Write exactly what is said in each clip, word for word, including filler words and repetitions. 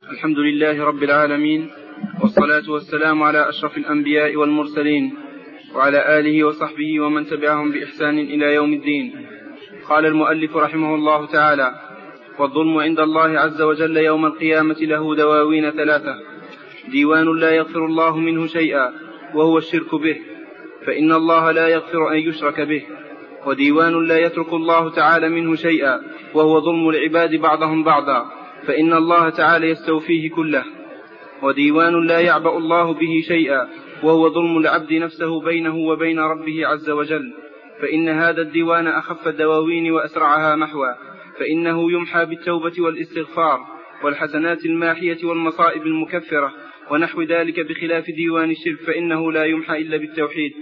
الحمد لله رب العالمين، والصلاة والسلام على أشرف الأنبياء والمرسلين، وعلى آله وصحبه ومن تبعهم بإحسان إلى يوم الدين. قال المؤلف رحمه الله تعالى: والظلم عند الله عز وجل يوم القيامة له دواوين ثلاثة: ديوان لا يغفر الله منه شيئا وهو الشرك به، فإن الله لا يغفر أن يشرك به، وديوان لا يترك الله تعالى منه شيئا وهو ظلم العباد بعضهم بعضا، فإن الله تعالى يستوفيه كله، وديوان لا يعبأ الله به شيئا وهو ظلم العبد نفسه بينه وبين ربه عز وجل، فإن هذا الديوان أخف الدواوين وأسرعها محوى، فإنه يمحى بالتوبة والاستغفار والحسنات الماحية والمصائب المكفرة ونحو ذلك، بخلاف ديوان الشرك فإنه لا يمحى إلا بالتوحيد.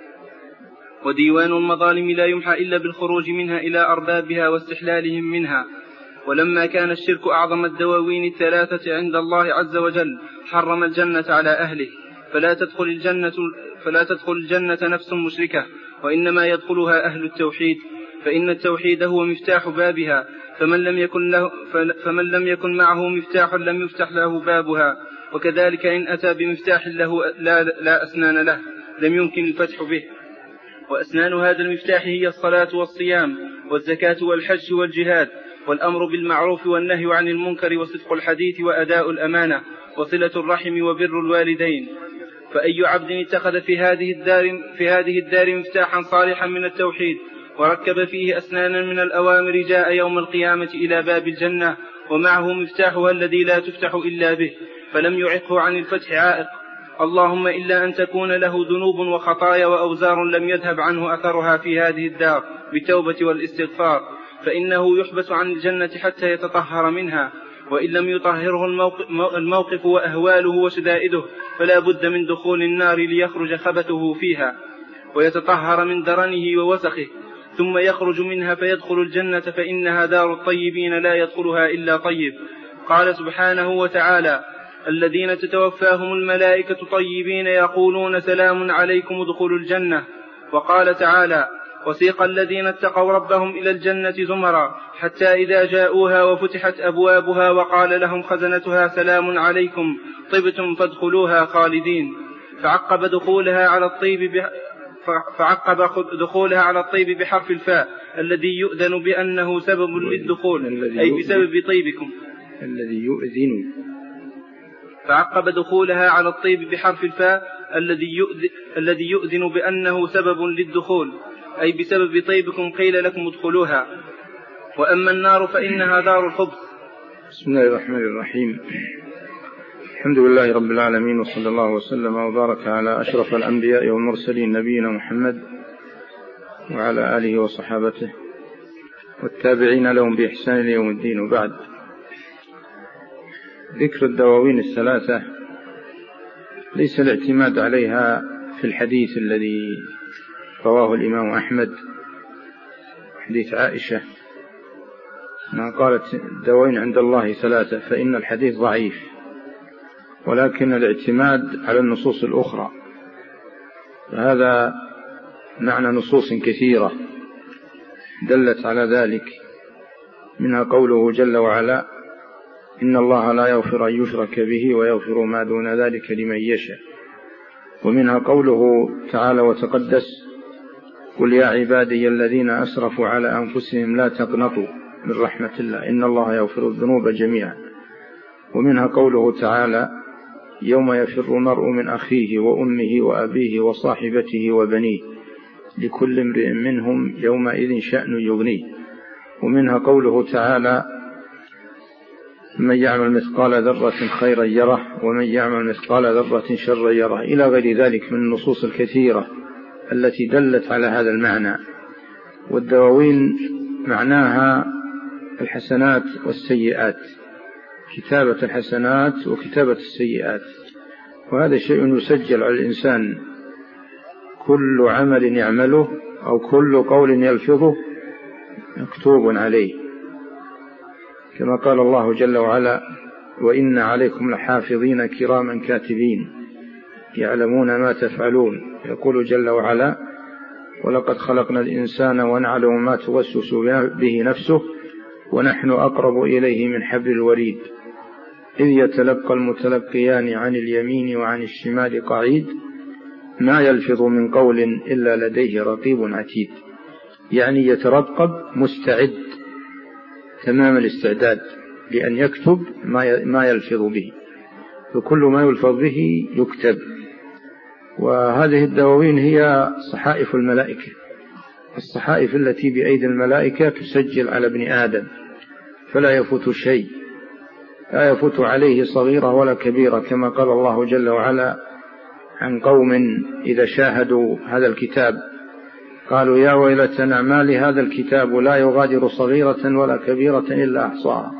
وديوان المظالم لا يمحى إلا بالخروج منها إلى أربابها واستحلالهم منها. ولما كان الشرك أعظم الدواوين الثلاثة عند الله عز وجل حرم الجنة على أهله، فلا تدخل الجنة, فلا تدخل الجنة نفس مشركة، وإنما يدخلها أهل التوحيد، فإن التوحيد هو مفتاح بابها، فمن لم يكن, له فمن لم يكن معه مفتاح لم يفتح له بابها. وكذلك إن أتى بمفتاح له لا, لا أسنان له لم يمكن الفتح به. وأسنان هذا المفتاح هي الصلاة والصيام والزكاة والحج والجهاد والأمر بالمعروف والنهي عن المنكر وصدق الحديث وأداء الأمانة وصلة الرحم وبر الوالدين. فأي عبد اتخذ في هذه الدار, في هذه الدار مفتاحا صالحا من التوحيد وركب فيه أسنانا من الأوامر جاء يوم القيامة إلى باب الجنة ومعه مفتاحها الذي لا تفتح إلا به، فلم يعقه عن الفتح عائق، اللهم إلا أن تكون له ذنوب وخطايا وأوزار لم يذهب عنه أثرها في هذه الدار بالتوبة والاستغفار، فإنه يحبس عن الجنة حتى يتطهر منها، وإن لم يطهره الموقف وأهواله وشدائده فلا بد من دخول النار ليخرج خبثه فيها ويتطهر من درنه ووسخه، ثم يخرج منها فيدخل الجنة، فإنها دار الطيبين لا يدخلها إلا طيب. قال سبحانه وتعالى: الذين تتوفاهم الملائكة طيبين يقولون سلام عليكم ادخلوا الجنة. وقال تعالى: وسيق الذين اتقوا ربهم إلى الجنة زمرا حتى إذا جاءوها وفتحت أبوابها وقال لهم خزنتها سلام عليكم طبتم فادخلوها خالدين. فعقب دخولها على الطيب فعقب دخولها على الطيب بحرف الفاء الذي يؤذن بأنه سبب للدخول، أي بسبب طيبكم الذي يؤذن. فعقب دخولها على الطيب بحرف الفاء الذي يؤذن, الذي يؤذن بأنه سبب للدخول، أي بسبب طيبكم قيل لكم ادخلوها. وأما النار فإنها دار الخبث. بسم الله الرحمن الرحيم. الحمد لله رب العالمين، وصلى الله وسلم وبارك على أشرف الأنبياء والمرسلين نبينا محمد وعلى آله وصحابته والتابعين لهم بإحسان ليوم الدين. وبعد، ذكر الدواوين الثلاثة ليس الاعتماد عليها في الحديث الذي رواه الإمام أحمد، حديث عائشة ما قالت الدواوين عند الله ثلاثة، فإن الحديث ضعيف، ولكن الاعتماد على النصوص الأخرى، فهذا معنى نصوص كثيرة دلت على ذلك، منها قوله جل وعلا: إن الله لا يغفر أن يشرك به ويغفر ما دون ذلك لمن يشاء. ومنها قوله تعالى وتقدس: قل يا عبادي الذين أسرفوا على أنفسهم لا تقنطوا من رحمة الله إن الله يغفر الذنوب جميعا. ومنها قوله تعالى: يوم يفر المرء من أخيه وأمه وأبيه وصاحبته وبنيه لكل امرئ منهم يومئذ شأن يغنيه. ومنها قوله تعالى: من يعمل مثقال ذرة خيرا يره ومن يعمل مثقال ذرة شرا يره، إلى غير ذلك من النصوص الكثيرة التي دلت على هذا المعنى. والدواوين معناها الحسنات والسيئات، كتابة الحسنات وكتابة السيئات، وهذا شيء يسجل على الإنسان، كل عمل يعمله أو كل قول يلفظه مكتوب عليه، كما قال الله جل وعلا: وإن عليكم لحافظين كراما كاتبين يعلمون ما تفعلون. يقول جل وعلا: ولقد خلقنا الإنسان ونعلم ما توسوس به نفسه ونحن أقرب إليه من حبل الوريد. إذ يتلقى المتلقيان عن اليمين وعن الشمال قعيد ما يلفظ من قول إلا لديه رقيب عتيد، يعني يترقب مستعد تمام الاستعداد لأن يكتب ما يلفظ به، فكل ما يلفظ به يكتب. وهذه الدواوين هي صحائف الملائكة، الصحائف التي بأيدي الملائكة تسجل على ابن آدم فلا يفوت شيء، لا يفوت عليه صغيرة ولا كبيرة، كما قال الله جل وعلا عن قوم إذا شاهدوا هذا الكتاب قالوا يا ويلتنا ما لهذا الكتاب لا يغادر صغيرة ولا كبيرة إلا أحصاها.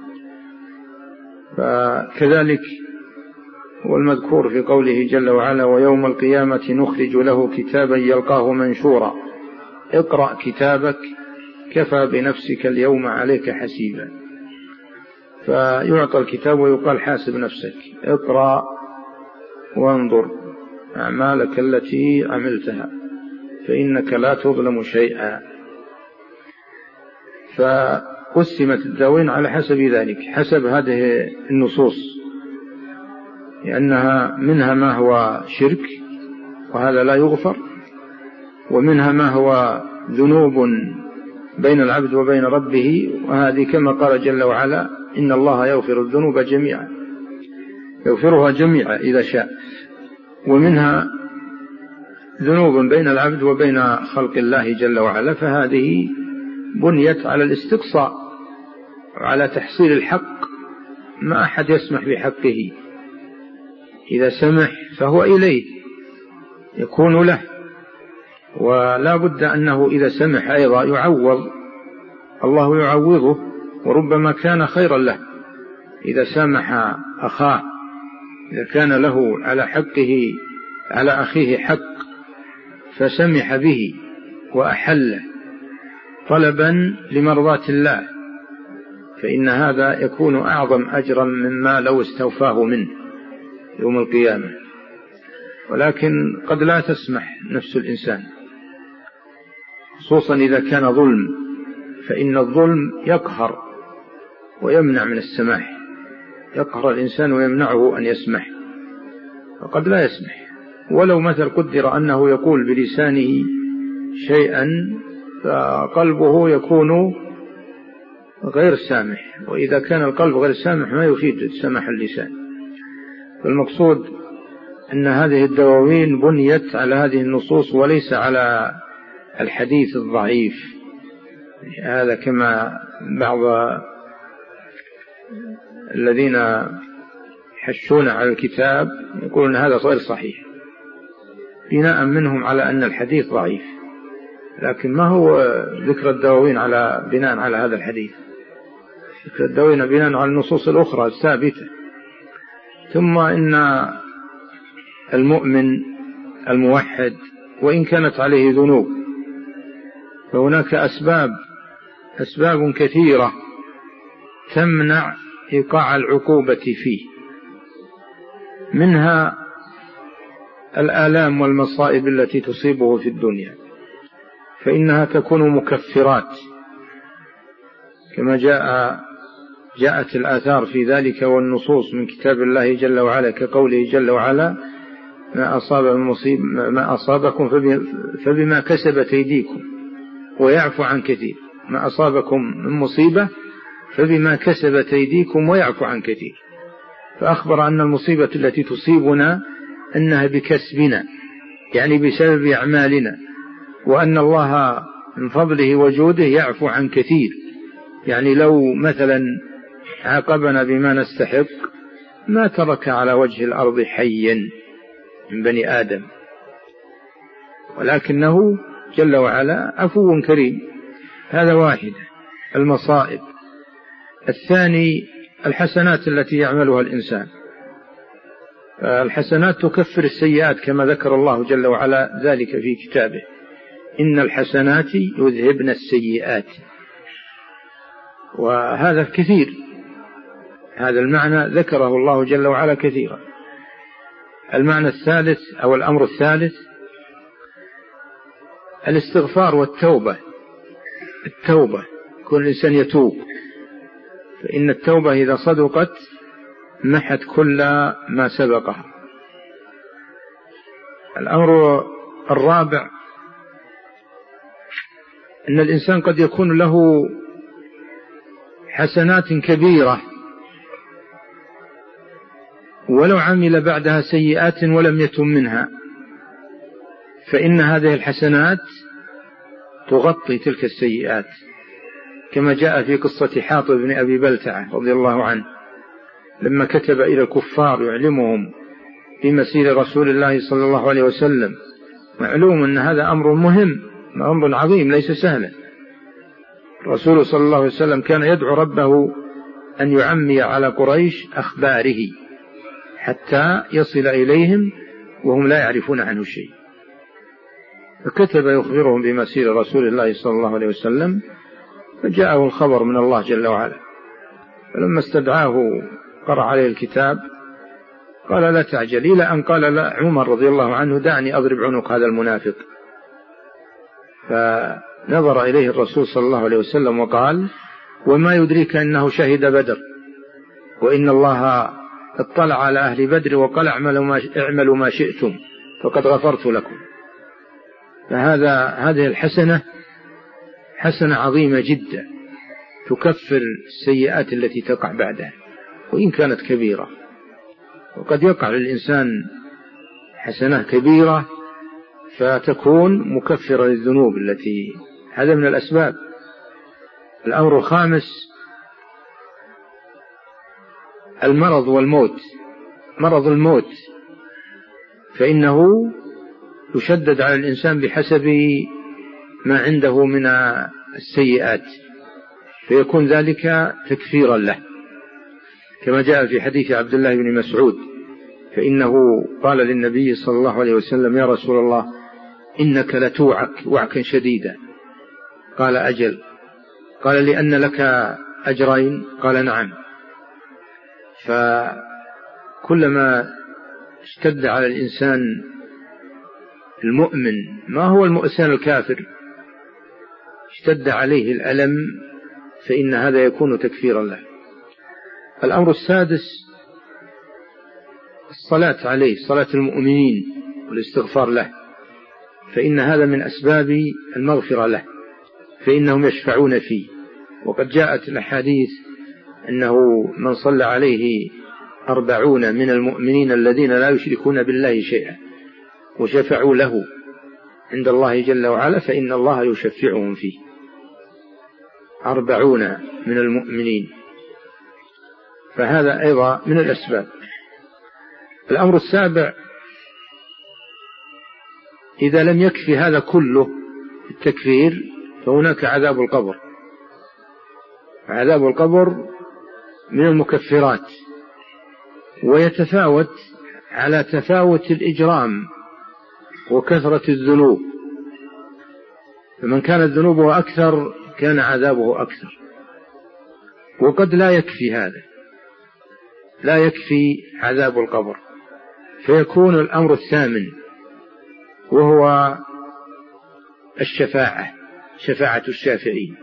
فكذلك والمذكور في قوله جل وعلا ويوم القيامة نخرج له كتابا يلقاه منشورا اقرأ كتابك كفى بنفسك اليوم عليك حسيبا. فيعطى الكتاب ويقال حاسب نفسك، اقرأ وانظر أعمالك التي عملتها فإنك لا تظلم شيئا. فقسمت الدواوين على حسب ذلك، حسب هذه النصوص، لأنها منها ما هو شرك وهذا لا يغفر، ومنها ما هو ذنوب بين العبد وبين ربه، وهذه كما قال جل وعلا إن الله يغفر الذنوب جميعا، يغفرها جميعا إذا شاء. ومنها ذنوب بين العبد وبين خلق الله جل وعلا، فهذه بنيت على الاستقصاء وعلى تحصيل الحق، ما أحد يسمح بحقه، إذا سمح فهو إليه يكون له، ولا بد أنه إذا سمح أيضا يعوض، الله يعوضه وربما كان خيرا له. إذا سامح أخاه إذا كان له على حقه على أخيه حق فسمح به وأحله طلبا لمرضاة الله، فإن هذا يكون أعظم أجرا مما لو استوفاه منه يوم القيامة. ولكن قد لا تسمح نفس الإنسان، خصوصا إذا كان ظلم، فإن الظلم يقهر ويمنع من السماح، يقهر الإنسان ويمنعه أن يسمح، فقد لا يسمح. ولو مثل قدر أنه يقول بلسانه شيئا فقلبه يكون غير سامح، وإذا كان القلب غير سامح ما يفيد سماح اللسان. فالمقصود أن هذه الدواوين بنيت على هذه النصوص وليس على الحديث الضعيف، هذا كما بعض الذين يحشون على الكتاب يقولون هذا غير صحيح بناء منهم على أن الحديث ضعيف، لكن ما هو ذكر الدواوين على بناء على هذا الحديث، ذكر الدواوين بناء على النصوص الأخرى الثابتة. ثم إن المؤمن الموحد وإن كانت عليه ذنوب فهناك أسباب أسباب كثيرة تمنع إيقاع العقوبة فيه، منها الآلام والمصائب التي تصيبه في الدنيا، فإنها تكون مكفرات كما جاء جاءت الآثار في ذلك والنصوص من كتاب الله جل وعلا، كقوله جل وعلا ما أصاب مصيب ما أصابكم فبما كسبت أيديكم ويعفو عن كثير، ما أصابكم من مصيبة فبما كسبت أيديكم ويعفو عن كثير. فأخبر أن المصيبة التي تصيبنا أنها بكسبنا، يعني بسبب أعمالنا، وأن الله من فضله وجوده يعفو عن كثير، يعني لو مثلا عاقبنا بما نستحق ما ترك على وجه الأرض حيا من بني آدم، ولكنه جل وعلا عفو كريم. هذا واحد المصائب. الثاني الحسنات التي يعملها الإنسان، الحسنات تكفر السيئات كما ذكر الله جل وعلا ذلك في كتابه إن الحسنات يذهبن السيئات، وهذا كثير، هذا المعنى ذكره الله جل وعلا كثيرا. المعنى الثالث أو الأمر الثالث الاستغفار والتوبة، التوبة كل إنسان يتوب، فإن التوبة إذا صدقت محت كل ما سبقها. الأمر الرابع أن الإنسان قد يكون له حسنات كبيرة ولو عمل بعدها سيئات ولم يتم منها، فإن هذه الحسنات تغطي تلك السيئات، كما جاء في قصة حاطب بن أبي بلتعة رضي الله عنه لما كتب إلى الكفار يعلمهم بمسير رسول الله صلى الله عليه وسلم. معلوم أن هذا أمر مهم، أمر عظيم ليس سهلا. الرسول صلى الله عليه وسلم كان يدعو ربه أن يعمي على قريش أخباره حتى يصل إليهم وهم لا يعرفون عنه شيء، فكتب يخبرهم بمسير رسول الله صلى الله عليه وسلم، فجاءه الخبر من الله جل وعلا، فلما استدعاه قرأ عليه الكتاب قال لا تعجل، إلى أن قال لا عمر رضي الله عنه دعني أضرب عنق هذا المنافق. فنظر إليه الرسول صلى الله عليه وسلم وقال وما يدريك أنه شهد بدر، وإن الله اطلع على أهل بدر وقال اعملوا ما, اعملوا ما شئتم فقد غفرت لكم. فهذا هذه الحسنة حسنة عظيمة جدا تكفر السيئات التي تقع بعدها وإن كانت كبيرة. وقد يقع للإنسان حسنة كبيرة فتكون مكفرة للذنوب التي هذا من الأسباب. الأمر الخامس المرض والموت. مرض الموت فإنه يشدد على الإنسان بحسب ما عنده من السيئات، فيكون ذلك تكفيرا له، كما جاء في حديث عبد الله بن مسعود فإنه قال للنبي صلى الله عليه وسلم يا رسول الله إنك لتوعك وعكا شديدا. قال أجل. قال لأن لك أجرين. قال نعم. فكلما اشتد على الإنسان المؤمن ما هو الإنسان الكافر اشتد عليه الألم فإن هذا يكون تكفيرا له. الأمر السادس الصلاة عليه، صلاة المؤمنين والاستغفار له، فإن هذا من أسباب المغفرة له، فإنهم يشفعون فيه. وقد جاءت الأحاديث أنه من صلى عليه أربعون من المؤمنين الذين لا يشركون بالله شيئا وشفعوا له عند الله جل وعلا فإن الله يشفعهم فيه. أربعون من المؤمنين، فهذا أيضا من الأسباب. الأمر السابع إذا لم يكفي هذا كله التكفير فهناك عذاب القبر. عذاب القبر من المكفرات، ويتفاوت على تفاوت الإجرام وكثرة الذنوب، فمن كانت ذنوبه أكثر كان عذابه أكثر. وقد لا يكفي هذا، لا يكفي عذاب القبر، فيكون الأمر الثامن وهو الشفاعة، شفاعة الشافعين.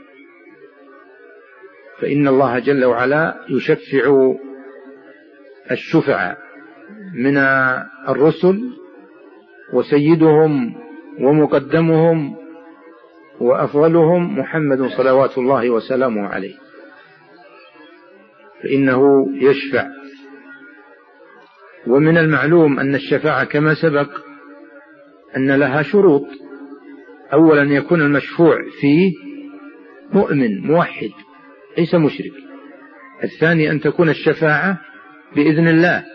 فإن الله جل وعلا يشفع الشفعاء من الرسل، وسيدهم ومقدمهم وأفضلهم محمد صلوات الله وسلامه عليه، فإنه يشفع. ومن المعلوم أن الشفاعة كما سبق أن لها شروط. أولا يكون المشفوع فيه مؤمن موحد ليس مشرك. الثاني أن تكون الشفاعة بإذن الله.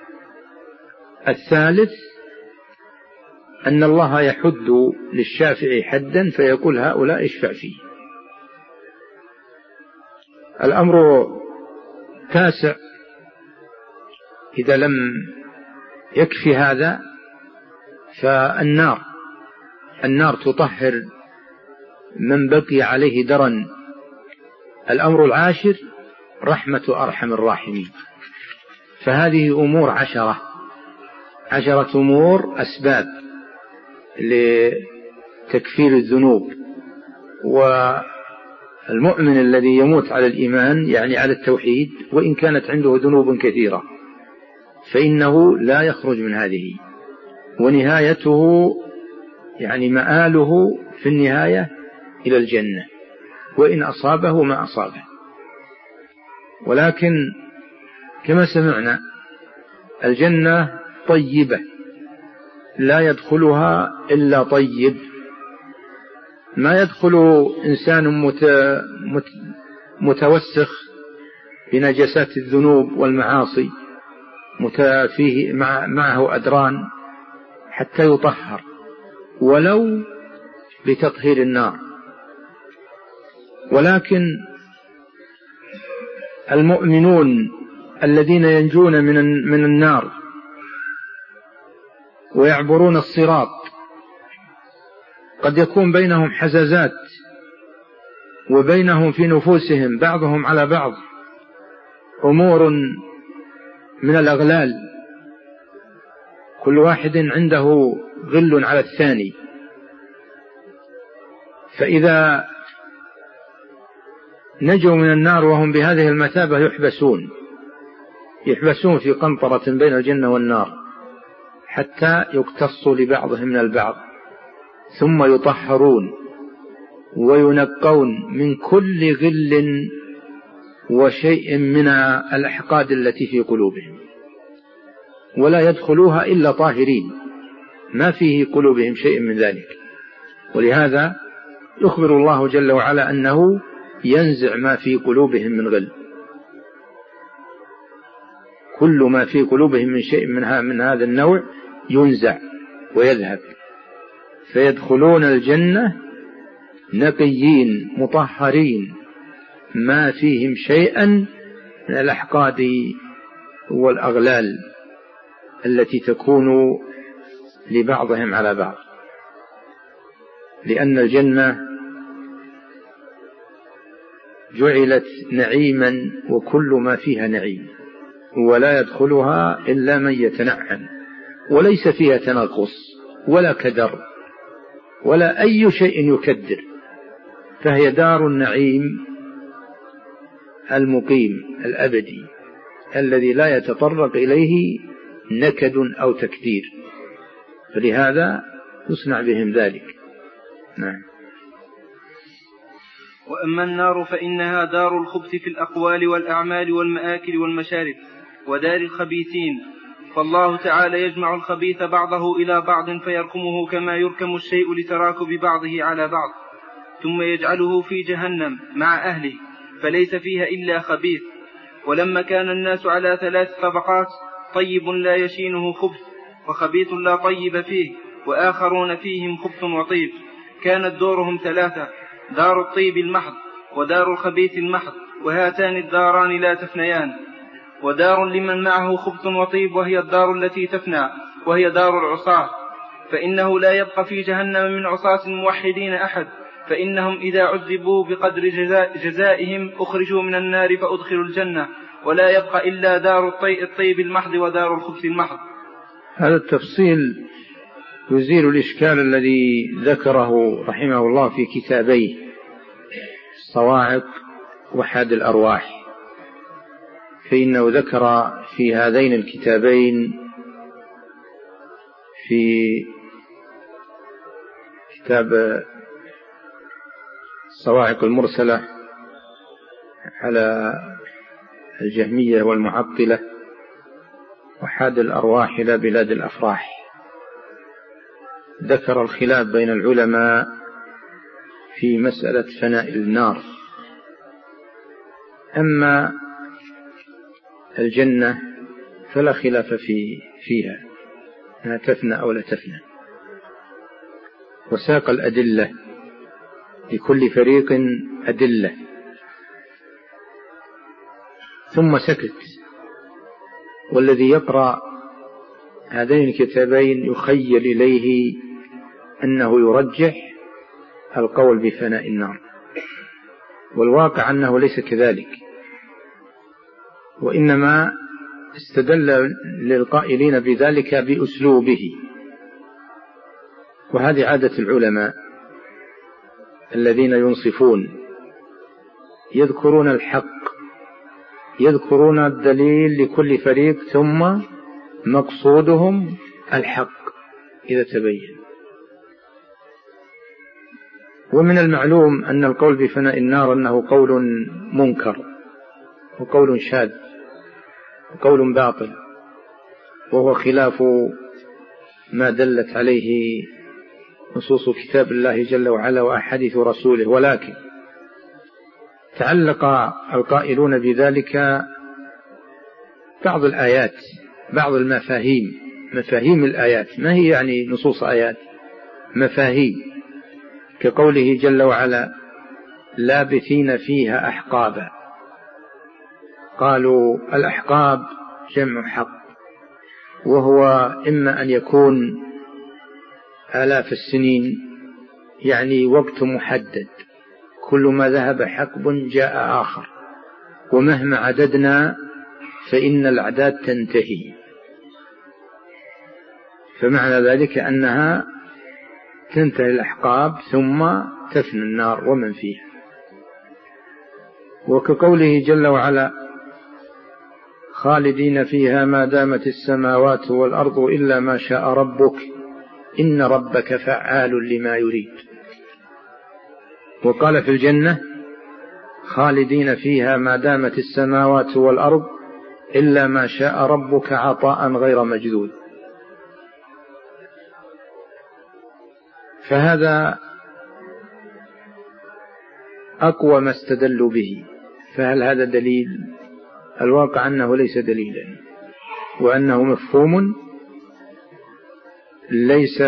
الثالث أن الله يحد للشافع حدا فيقول هؤلاء اشفع فيه. الأمر تاسع إذا لم يكفي هذا فالنار، النار تطهر من بقي عليه درن. الأمر العاشر رحمة أرحم الراحمين. فهذه أمور عشرة، عشرة أمور أسباب لتكفير الذنوب المؤمن الذي يموت على الإيمان يعني على التوحيد وإن كانت عنده ذنوب كثيرة فإنه لا يخرج من هذه، ونهايته يعني مآله في النهاية إلى الجنة وإن أصابه ما أصابه. ولكن كما سمعنا الجنة طيبة لا يدخلها إلا طيب، ما يدخل إنسان متوسخ بنجاسات الذنوب والمعاصي فيه معه أدران حتى يطهر ولو بتطهير النار. ولكن المؤمنون الذين ينجون من النار ويعبرون الصراط قد يكون بينهم حزازات وبينهم في نفوسهم بعضهم على بعض أمور من الأغلال، كل واحد عنده غل على الثاني، فإذا نجوا من النار وهم بهذه المثابة يحبسون يحبسون في قنطرة بين الجنة والنار حتى يقتصوا لبعضهم من البعض، ثم يطهرون وينقون من كل غل وشيء من الأحقاد التي في قلوبهم، ولا يدخلوها إلا طاهرين ما فيه قلوبهم شيء من ذلك. ولهذا يخبر الله جل وعلا أنه ينزع ما في قلوبهم من غل، كل ما في قلوبهم من شيء منها من هذا النوع ينزع ويذهب، فيدخلون الجنة نقيين مطهرين ما فيهم شيئا من الأحقاد والأغلال التي تكون لبعضهم على بعض، لأن الجنة جعلت نعيما وكل ما فيها نعيم، ولا يدخلها إلا من يتنعم، وليس فيها تنغص ولا كدر ولا أي شيء يكدر، فهي دار النعيم المقيم الأبدي الذي لا يتطرق إليه نكد أو تكدير، فلهذا يصنع بهم ذلك. نعم. وأما النار فإنها دار الخبث في الأقوال والأعمال والمآكل والمشارب ودار الخبيثين، فالله تعالى يجمع الخبيث بعضه إلى بعض فيركمه كما يركم الشيء لتراكب بعضه على بعض، ثم يجعله في جهنم مع أهله فليس فيها إلا خبيث. ولما كان الناس على ثلاث طبقات، طيب لا يشينه خبث وخبيث لا طيب فيه وآخرون فيهم خبث وطيب، كانت دورهم ثلاثة: دار الطيب المحض ودار الخبيث المحض، وهاتان الداران لا تفنيان. ودار لمن معه خبث وطيب وهي الدار التي تفنى وهي دار العصاة، فإنه لا يبقى في جهنم من عصاة الموحدين أحد، فإنهم إذا عذبوا بقدر جزاء جزائهم أخرجوا من النار فأدخلوا الجنة، ولا يبقى إلا دار الطيب المحض ودار الخبث المحض. هذا التفصيل يزيل الإشكال الذي ذكره رحمه الله في كتابيه الصواعق وحاد الأرواح، فإنه ذكر في هذين الكتابين في كتاب الصواعق المرسلة على الجهمية والمعطلة وحاد الأرواح إلى بلاد الأفراح، ذكر الخلاف بين العلماء في مسألة فناء النار. أما الجنة فلا خلاف في فيها أنها تفنى أو لا تفنى، وساق الأدلة لكل فريق أدلة ثم سكت. والذي يقرأ هذين الكتابين يخيل إليه أنه يرجح القول بفناء النار، والواقع أنه ليس كذلك، وإنما استدل للقائلين بذلك بأسلوبه، وهذه عادة العلماء الذين ينصفون يذكرون الحق، يذكرون الدليل لكل فريق، ثم مقصودهم الحق إذا تبين. ومن المعلوم أن القول بفناء النار أنه قول منكر وقول شاذ وقول باطل، وهو خلاف ما دلت عليه نصوص كتاب الله جل وعلا وأحاديث رسوله. ولكن تعلق القائلون بذلك بعض الآيات، بعض المفاهيم، مفاهيم الآيات، ما هي يعني نصوص آيات، مفاهيم، كقوله جل وعلا لابثين فيها أحقابا. قالوا الأحقاب جمع حق، وهو إما أن يكون آلاف السنين، يعني وقت محدد، كل ما ذهب حقب جاء آخر، ومهما عددنا فإن الأعداد تنتهي. فمعنى ذلك أنها تنتهي الأحقاب ثم تفنى النار ومن فيها. وكقوله جل وعلا خالدين فيها ما دامت السماوات والأرض إلا ما شاء ربك إن ربك فعال لما يريد. وقال في الجنة خالدين فيها ما دامت السماوات والأرض إلا ما شاء ربك عطاء غير مجدود. فهذا أقوى ما استدلوا به. فهل هذا دليل؟ الواقع أنه ليس دليلا، وأنه مفهوم ليس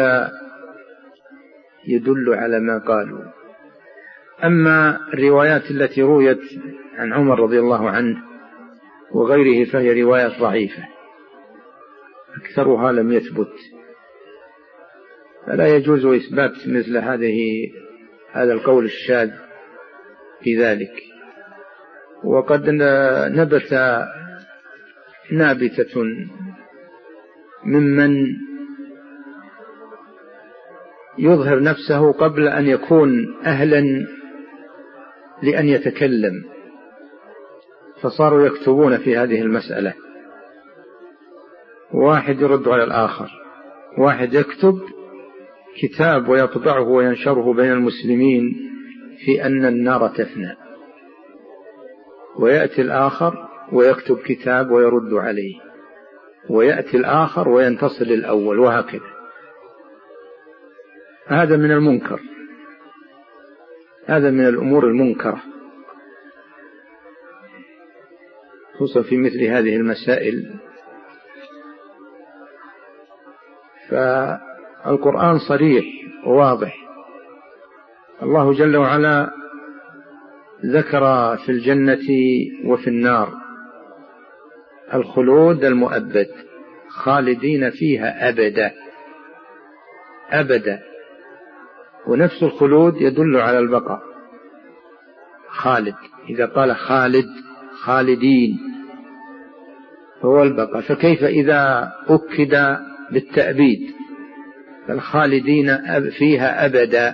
يدل على ما قالوا. أما الروايات التي رويت عن عمر رضي الله عنه وغيره فهي روايات ضعيفة، أكثرها لم يثبت، فلا يجوز إثبات مثل هذه هذا القول الشاذ في ذلك. وقد نبت نابتة ممن يظهر نفسه قبل أن يكون أهلا لأن يتكلم، فصاروا يكتبون في هذه المسألة، واحد يرد على الآخر، واحد يكتب كتاب ويطبعه وينشره بين المسلمين في أن النار تفنى، ويأتي الآخر ويكتب كتاب ويرد عليه، ويأتي الآخر وينتصر للأول، وهكذا. هذا من المنكر، هذا من الأمور المنكرة، خصوصا في مثل هذه المسائل. فالقرآن صريح وواضح. الله جل وعلا ذكر في الجنة وفي النار الخلود المؤبد، خالدين فيها أبدا أبدا. ونفس الخلود يدل على البقاء، خالد، إذا قال خالد خالدين هو البقاء، فكيف إذا أكد بالتأبيد الخالدين فيها أبدا؟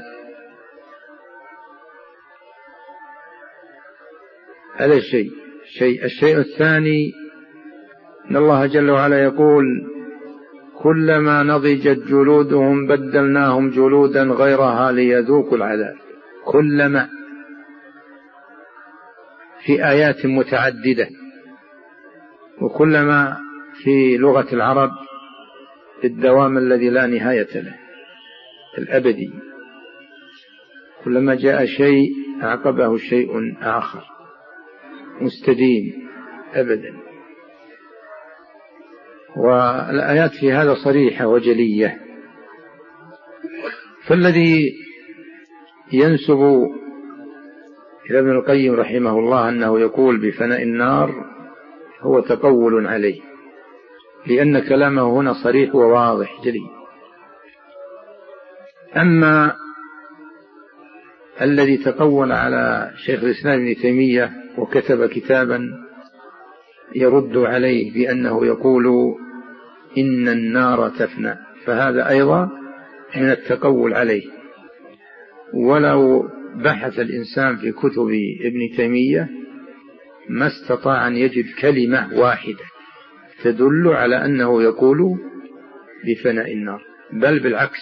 هذا الشيء الشيء الشيء الثاني أن الله جل وعلا يقول كلما نضجت جلودهم بدلناهم جلودا غيرها ليذوقوا العذاب. كلما في آيات متعددة، وكلما في لغة العرب الدوام الذي لا نهاية له، الأبدي، كلما جاء شيء أعقبه شيء آخر مستديم أبدا. والآيات في هذا صريحة وجلية. فالذي ينسب إلى ابن القيم رحمه الله أنه يقول بفناء النار هو تقول عليه، لأن كلامه هنا صريح وواضح جلي. أما الذي تقول على شيخ الإسلام ابن تيمية وكتب كتابا يرد عليه بأنه يقول إن النار تفنى، فهذا أيضا من التقول عليه. ولو بحث الإنسان في كتب ابن تيمية ما استطاع أن يجد كلمة واحدة تدل على أنه يقول بفناء النار، بل بالعكس،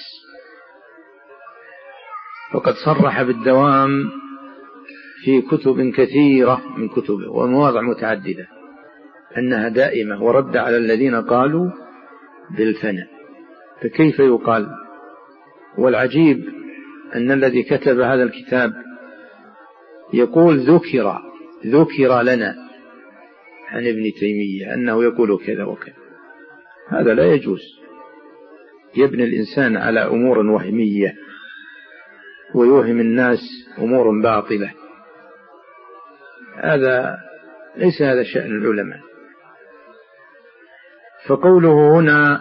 وقد صرح بالدوام في كتب كثيرة من كتبه ومواضع متعددة أنها دائمة، ورد على الذين قالوا بالفناء. فكيف يقال؟ والعجيب أن الذي كتب هذا الكتاب يقول ذكر ذكر لنا عن ابن تيمية أنه يقول كذا وكذا. هذا لا يجوز، يبني الإنسان على أمور وهمية ويوهم الناس أمور باطلة، هذا ليس هذا شأن العلماء. فقوله هنا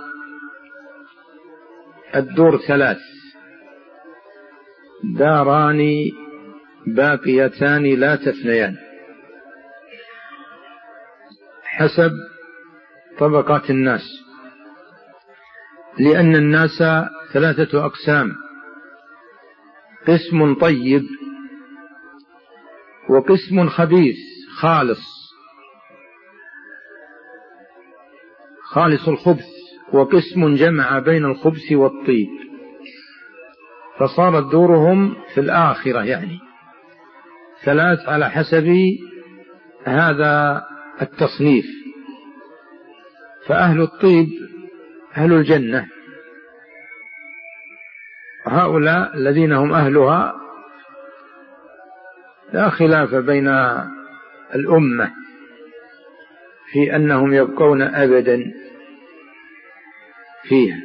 الدور ثلاث، داران باقيتان لا تفنيان، حسب طبقات الناس، لأن الناس ثلاثة أقسام: قسم طيب، وقسم خبيث خالص خالص الخبث، وقسم جمع بين الخبث والطيب. فصارت دورهم في الآخرة يعني ثلاث على حسب هذا التصنيف. فأهل الطيب أهل الجنة، هؤلاء الذين هم أهلها لا خلاف بين الأمة في أنهم يبقون أبدا فيها.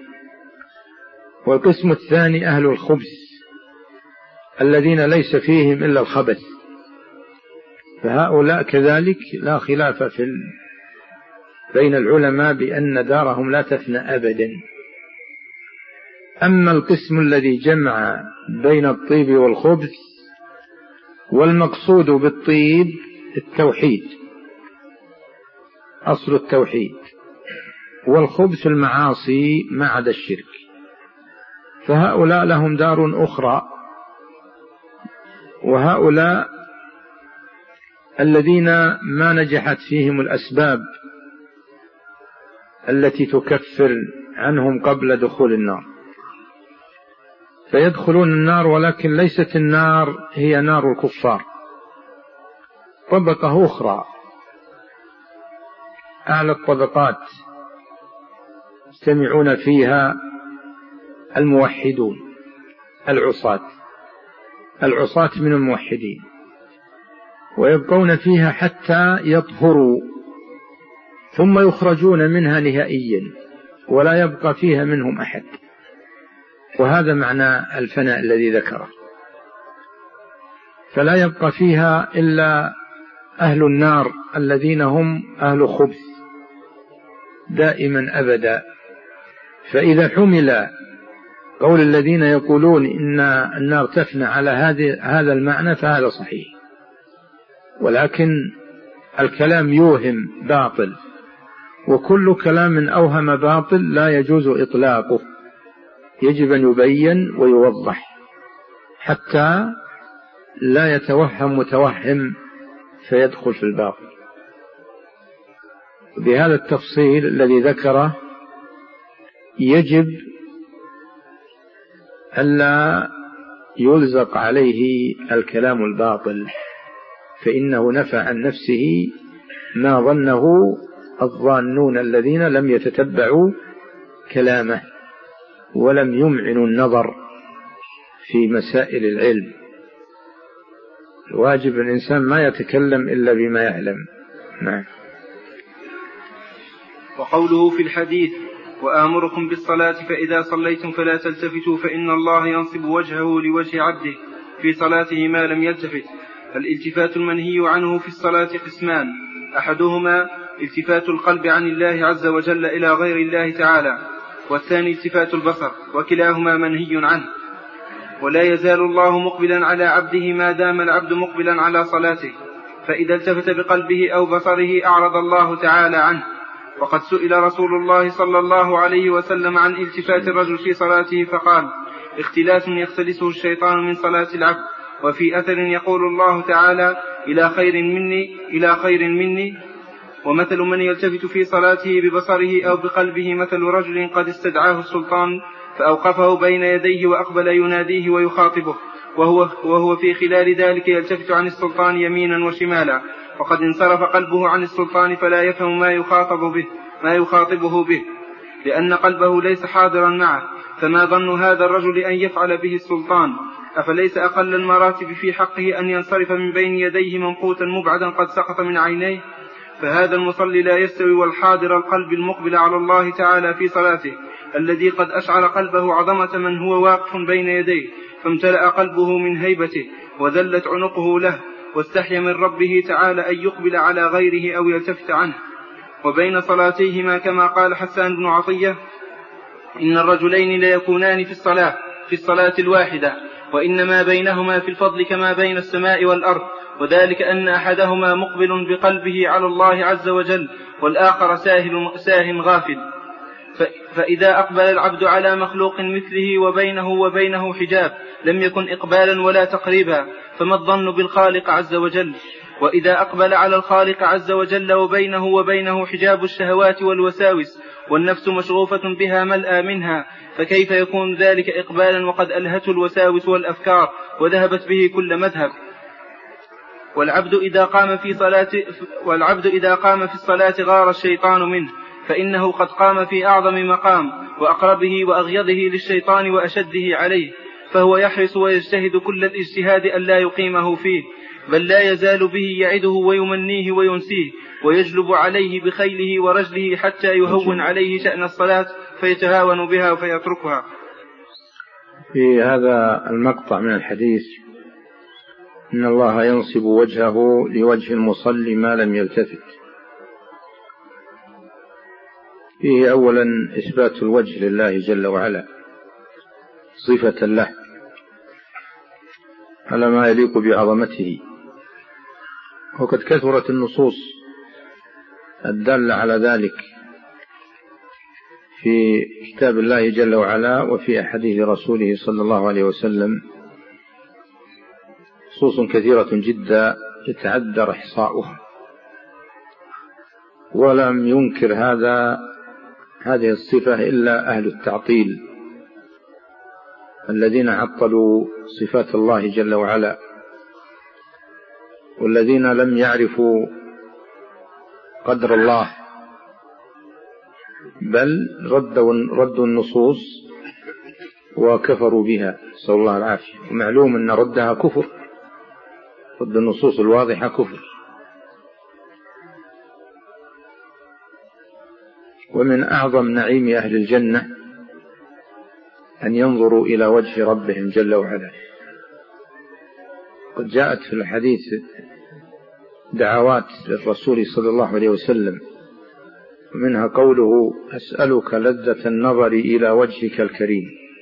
والقسم الثاني أهل الخبث الذين ليس فيهم إلا الخبث، فهؤلاء كذلك لا خلاف في ال... بين العلماء بأن دارهم لا تفنى أبدا. أما القسم الذي جمع بين الطيب والخبث، والمقصود بالطيب التوحيد، أصل التوحيد، والخبث المعاصي ما عدا الشرك، فهؤلاء لهم دار أخرى. وهؤلاء الذين ما نجحت فيهم الأسباب التي تكفر عنهم قبل دخول النار، فيدخلون النار، ولكن ليست النار هي نار الكفار، طبقة أخرى أعلى الطبقات يجتمعون فيها الموحدون العصاة العصاة من الموحدين، ويبقون فيها حتى يطهروا، ثم يخرجون منها نهائيا ولا يبقى فيها منهم أحد. وهذا معنى الفناء الذي ذكره، فلا يبقى فيها إلا أهل النار الذين هم أهل خبث دائما أبدا. فإذا حمل قول الذين يقولون إن النار تفنى على هذا المعنى فهذا صحيح، ولكن الكلام يوهم باطل، وكل كلام أوهم باطل لا يجوز إطلاقه، يجب أن يبين ويوضح حتى لا يتوهم متوهم فيدخل في الباطل. بهذا التفصيل الذي ذكره يجب ألا يلزق عليه الكلام الباطل، فإنه نفى عن نفسه ما ظنه الظانون الذين لم يتتبعوا كلامه ولم يمعنوا النظر في مسائل العلم. الواجب الإنسان ما يتكلم إلا بما يعلم. نعم. وقوله في الحديث: وآمركم بالصلاة فإذا صليتم فلا تلتفتوا فإن الله ينصب وجهه لوجه عبده في صلاته ما لم يلتفت. الالتفات المنهي عنه في الصلاة قسمان: أحدهما التفات القلب عن الله عز وجل إلى غير الله تعالى، والثاني التفات البصر، وكلاهما منهي عنه. ولا يزال الله مقبلا على عبده ما دام العبد مقبلا على صلاته، فإذا التفت بقلبه أو بصره أعرض الله تعالى عنه. وقد سئل رسول الله صلى الله عليه وسلم عن التفات الرجل في صلاته فقال: اختلاس يختلسه الشيطان من صلاة العبد، وفي أثر يقول الله تعالى إلى خير مني إلى خير مني ومثل من يلتفت في صلاته ببصره أو بقلبه مثل رجل قد استدعاه السلطان فأوقفه بين يديه وأقبل يناديه ويخاطبه وهو, وهو في خلال ذلك يلتفت عن السلطان يمينا وشمالا وقد انصرف قلبه عن السلطان فلا يفهم ما يخاطب به ما يخاطبه به لأن قلبه ليس حاضرا معه. فما ظن هذا الرجل أن يفعل به السلطان؟ أفليس أقل المراتب في حقه أن ينصرف من بين يديه ممقوتا مبعدا قد سقط من عينيه؟ فهذا المصلي لا يستوي والحاضر القلب المقبل على الله تعالى في صلاته الذي قد أشعر قلبه عظمة من هو واقف بين يديه فامتلأ قلبه من هيبته وذلت عنقه له واستحيا من ربه تعالى أن يقبل على غيره أو يلتفت عنه. وبين صلاتيهما كما قال حسان بن عطية إن الرجلين ليكونان في الصلاة في الصلاة الواحدة وإنما بينهما في الفضل كما بين السماء والأرض وذلك أن أحدهما مقبل بقلبه على الله عز وجل والآخر ساهل ساه غافل. فإذا أقبل العبد على مخلوق مثله وبينه وبينه حجاب لم يكن إقبالا ولا تقريبا فما الظن بالخالق عز وجل؟ وإذا أقبل على الخالق عز وجل وبينه وبينه حجاب الشهوات والوساوس والنفس مشغوفة بها ملأى منها فكيف يكون ذلك إقبالا وقد ألهته الوساوس والأفكار وذهبت به كل مذهب؟ والعبد إذا قام في صلاة والعبد إذا قام في الصلاة غار الشيطان منه فإنه قد قام في أعظم مقام وأقربه وأغيضه للشيطان وأشده عليه فهو يحرص ويجتهد كل الاجتهاد أن لا يقيمه فيه بل لا يزال به يعده ويمنيه وينسيه ويجلب عليه بخيله ورجله حتى يهون عليه شأن الصلاة فيتهاون بها وفيتركها. في هذا المقطع من الحديث إن الله ينصب وجهه لوجه المصلي ما لم يلتفت. فيه أولا إثبات الوجه لله جل وعلا صفة له على ما يليق بعظمته وقد كثرت النصوص الدالة على ذلك في كتاب الله جل وعلا وفي أحاديث رسوله صلى الله عليه وسلم نصوص كثيرة جدا يتعذر إحصاؤها ولم ينكر هذا هذه الصفة إلا أهل التعطيل الذين عطلوا صفات الله جل وعلا والذين لم يعرفوا قدر الله بل ردوا, ردوا النصوص وكفروا بها نسأل الله العافية. ومعلوم أن ردها كفر رد النصوص الواضحة كفر. ومن أعظم نعيم أهل الجنة أن ينظروا إلى وجه ربهم جل وعلا. قد جاءت في الحديث دعوات للرسول صلى الله عليه وسلم ومنها قوله أسألك لذة النظر إلى وجهك الكريم.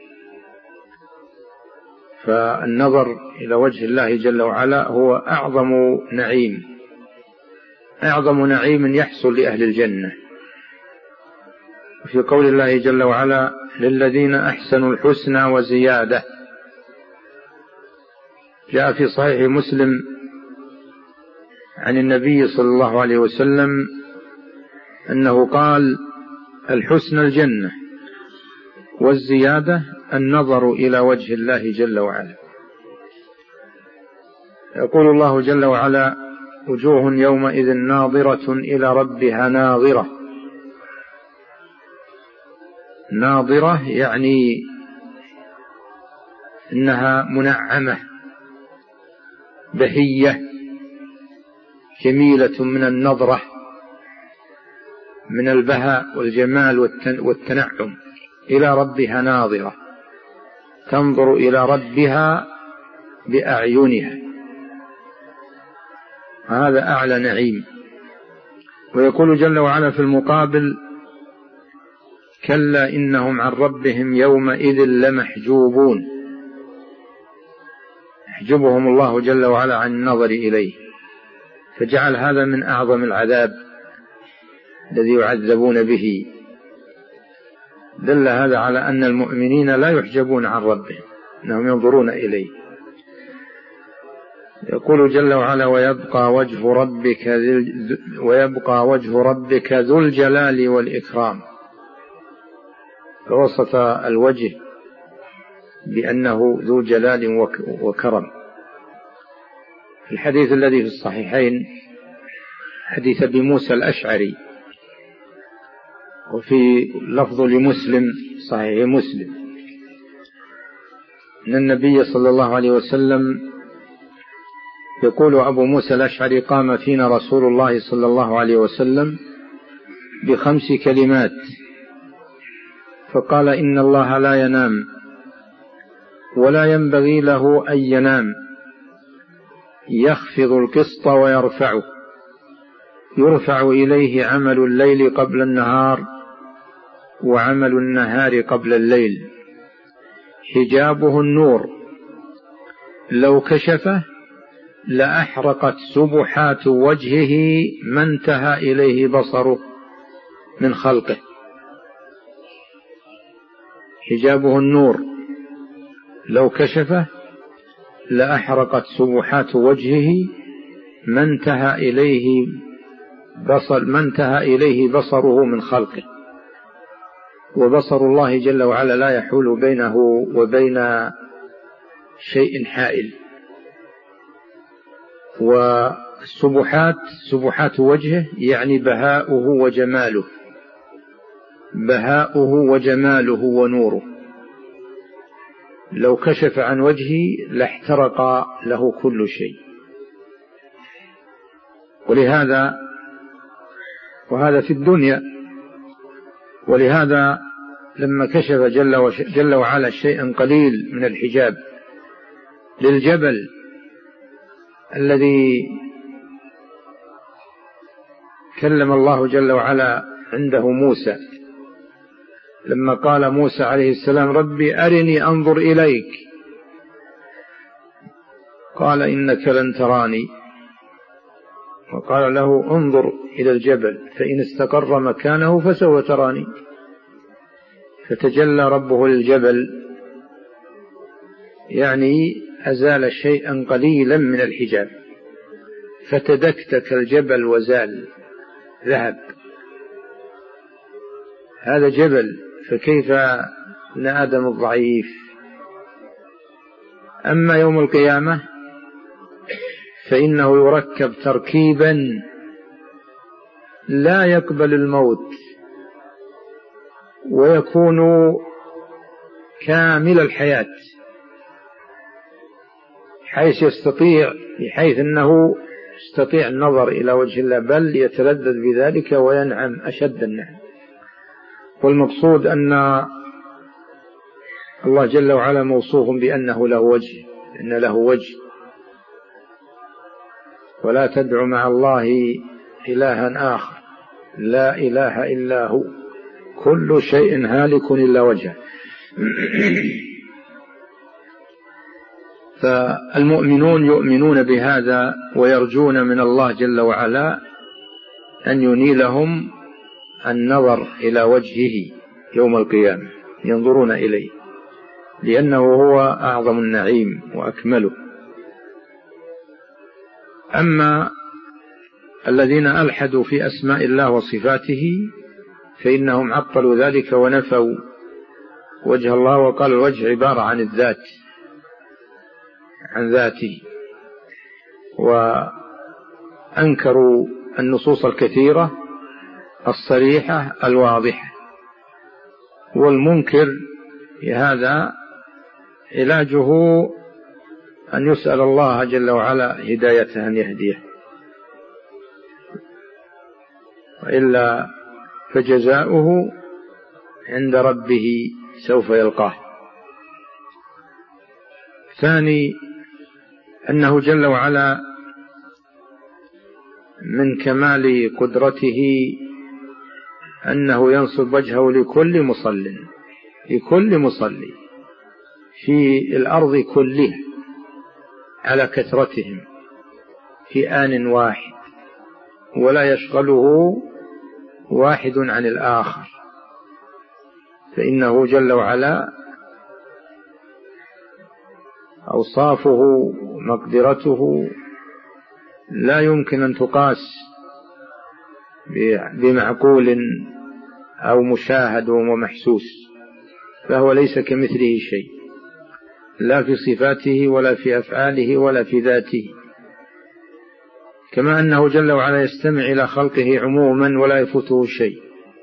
فالنظر إلى وجه الله جل وعلا هو أعظم نعيم أعظم نعيم يحصل لأهل الجنة. في قول الله جل وعلا للذين أحسنوا الحسنى وزيادة جاء في صحيح مسلم عن النبي صلى الله عليه وسلم أنه قال الحسنى الجنة والزيادة النظر إلى وجه الله جل وعلا. يقول الله جل وعلا وجوه يومئذ ناظرة إلى ربها ناظرة. ناظرة يعني إنها منعمة بهية جميلة من النظرة من البهاء والجمال والتنعم إلى ربها ناظرة تنظر إلى ربها بأعينها. هذا أعلى نعيم. ويقول جل وعلا في المقابل كلا إنهم عن ربهم يومئذ لمحجوبون. يحجبهم الله جل وعلا عن النظر إليه فجعل هذا من أعظم العذاب الذي يعذبون به. دل هذا على أن المؤمنين لا يحجبون عن ربهم أنهم ينظرون إليه. يقول جل وعلا: ويبقى وجه ربك ويبقى وجه ربك ذو الجلال والإكرام. فوصف الوجه بأنه ذو جلال وكرم. الحديث الذي في الصحيحين حديث أبي موسى الأشعري، وفي لفظ لمسلم صحيح مسلم أن النبي صلى الله عليه وسلم يقول أبو موسى الأشعري: قام فينا رسول الله صلى الله عليه وسلم بخمس كلمات فقال: إن الله لا ينام ولا ينبغي له أن ينام، يخفض القسط ويرفعه، يرفع إليه عمل الليل قبل النهار وعمل النهار قبل الليل، حجابه النور، لو كشفه لأحرقت سبحات وجهه ما انتهى إليه بصره من خلقه. حجابه النور، لو كشفه لأحرقت سبحات وجهه ما انتهى إليه بصر ما انتهى إليه بصره من خلقه. وبصر الله جل وعلا لا يحول بينه وبين شيء حائل. والسبحات سبحات وجهه يعني بهاؤه وجماله، بهاؤه وجماله ونوره، لو كشف عن وجهه لاحترق له كل شيء. ولهذا وهذا في الدنيا، ولهذا لما كشف جل, جل وعلا شيئا قليل من الحجاب للجبل الذي كلم الله جل وعلا عنده موسى، لما قال موسى عليه السلام: ربي أرني أنظر إليك، قال: إنك لن تراني، وقال له: انظر إلى الجبل فإن استقر مكانه فسوف تراني. فتجلى ربه للجبل، يعني أزال شيئا قليلا من الحجاب، فتدكتك الجبل وزال، ذهب. هذا جبل، فكيف لآدم الضعيف؟ أما يوم القيامة فإنه يركب تركيبا لا يقبل الموت، ويكون كامل الحياة، حيث يستطيع بحيث أنه يستطيع النظر إلى وجه الله، بل يتلذذ بذلك وينعم أشد النعم. والمقصود أن الله جل وعلا موصوف بأنه له وجه، إن له وجه. ولا تدع مع الله إلها آخر، لا إله إلا هو، كل شيء هالك إلا وجهه. فالمؤمنون يؤمنون بهذا ويرجون من الله جل وعلا أن ينيلهم النظر إلى وجهه يوم القيامة، ينظرون إليه، لأنه هو أعظم النعيم وأكمله. أما الذين ألحدوا في أسماء الله وصفاته فإنهم عطلوا ذلك ونفوا وجه الله، وقال الوجه عبارة عن الذات، عن ذاته، وأنكروا النصوص الكثيرة الصريحة الواضحة. والمنكر هذا علاجه أن يسأل الله جل وعلا هدايته أن يهديه، وإلا فجزاؤه عند ربه سوف يلقاه. ثاني أنه جل وعلا من كمال قدرته أنه ينصب وجهه لكل مصل، لكل مصلي في الأرض كلها على كثرتهم في آن واحد، ولا يشغله واحد عن الآخر، فإنه جل وعلا أوصافه مقدرته لا يمكن أن تقاس بمعقول أو مشاهد ومحسوس، فهو ليس كمثله شيء، لا في صفاته ولا في أفعاله ولا في ذاته. كما أنه جل وعلا يستمع إلى خلقه عموما ولا يفوته شيء،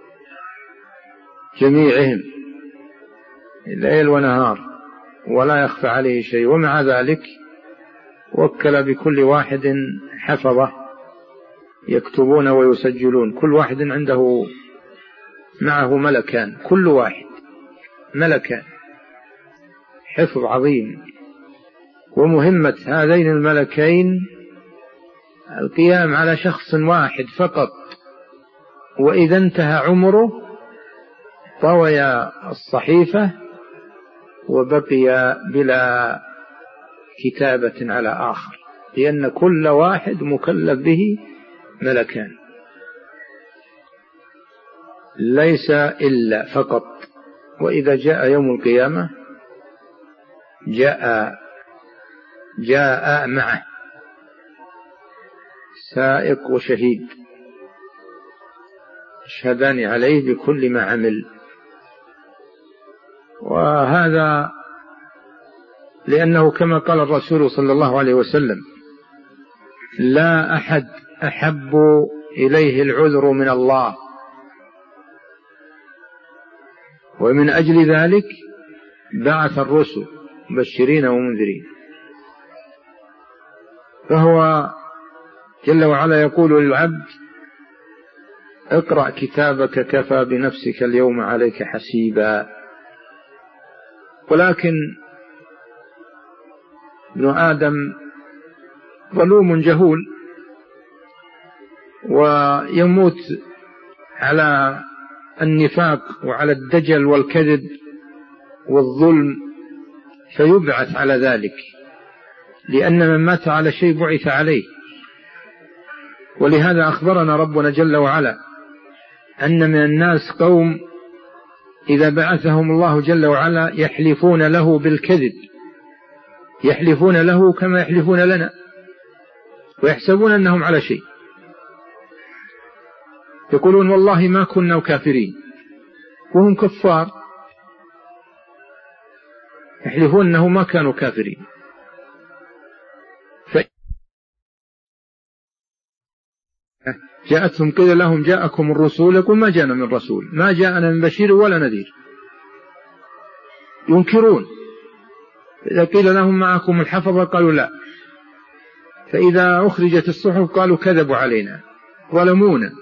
جميعهم ليل ونهار ولا يخفى عليه شيء، ومع ذلك وكل بكل واحد حفظه يكتبون ويسجلون، كل واحد عنده معه ملكان، كل واحد ملكان، حفظ عظيم. ومهمة هذين الملكين القيام على شخص واحد فقط، وإذا انتهى عمره طوي الصحيفة وبقي بلا كتابة على آخر، لأن كل واحد مكلف به ملكان، ليس إلا فقط. وإذا جاء يوم القيامة جاء جاء معه سائق وشهيد يشهدان عليه بكل ما عمل. وهذا لأنه كما قال الرسول صلى الله عليه وسلم: لا أحد أحب إليه العذر من الله، ومن أجل ذلك بعث الرسل مبشرين ومنذرين. فهو جل وعلا يقول للعبد: اقرأ كتابك كفى بنفسك اليوم عليك حسيبا. ولكن ابن آدم ظلوم جهول، ويموت على النفاق وعلى الدجل والكذب والظلم، فيبعث على ذلك، لأن من مات على شيء بعث عليه. ولهذا أخبرنا ربنا جل وعلا أن من الناس قوم إذا بعثهم الله جل وعلا يحلفون له بالكذب، يحلفون له كما يحلفون لنا، ويحسبون أنهم على شيء، يقولون والله ما كنا كافرين وهم كفار، يحلفون أنه ما كانوا كافرين. جاءتهم قيل لهم جاءكم الرسول، يقول ما جاءنا من رسول، ما جاءنا من بشير ولا نذير، ينكرون. إذا قيل لهم معكم الحفظة قالوا لا، فإذا أخرجت الصحف قالوا كذبوا علينا ظلمونا.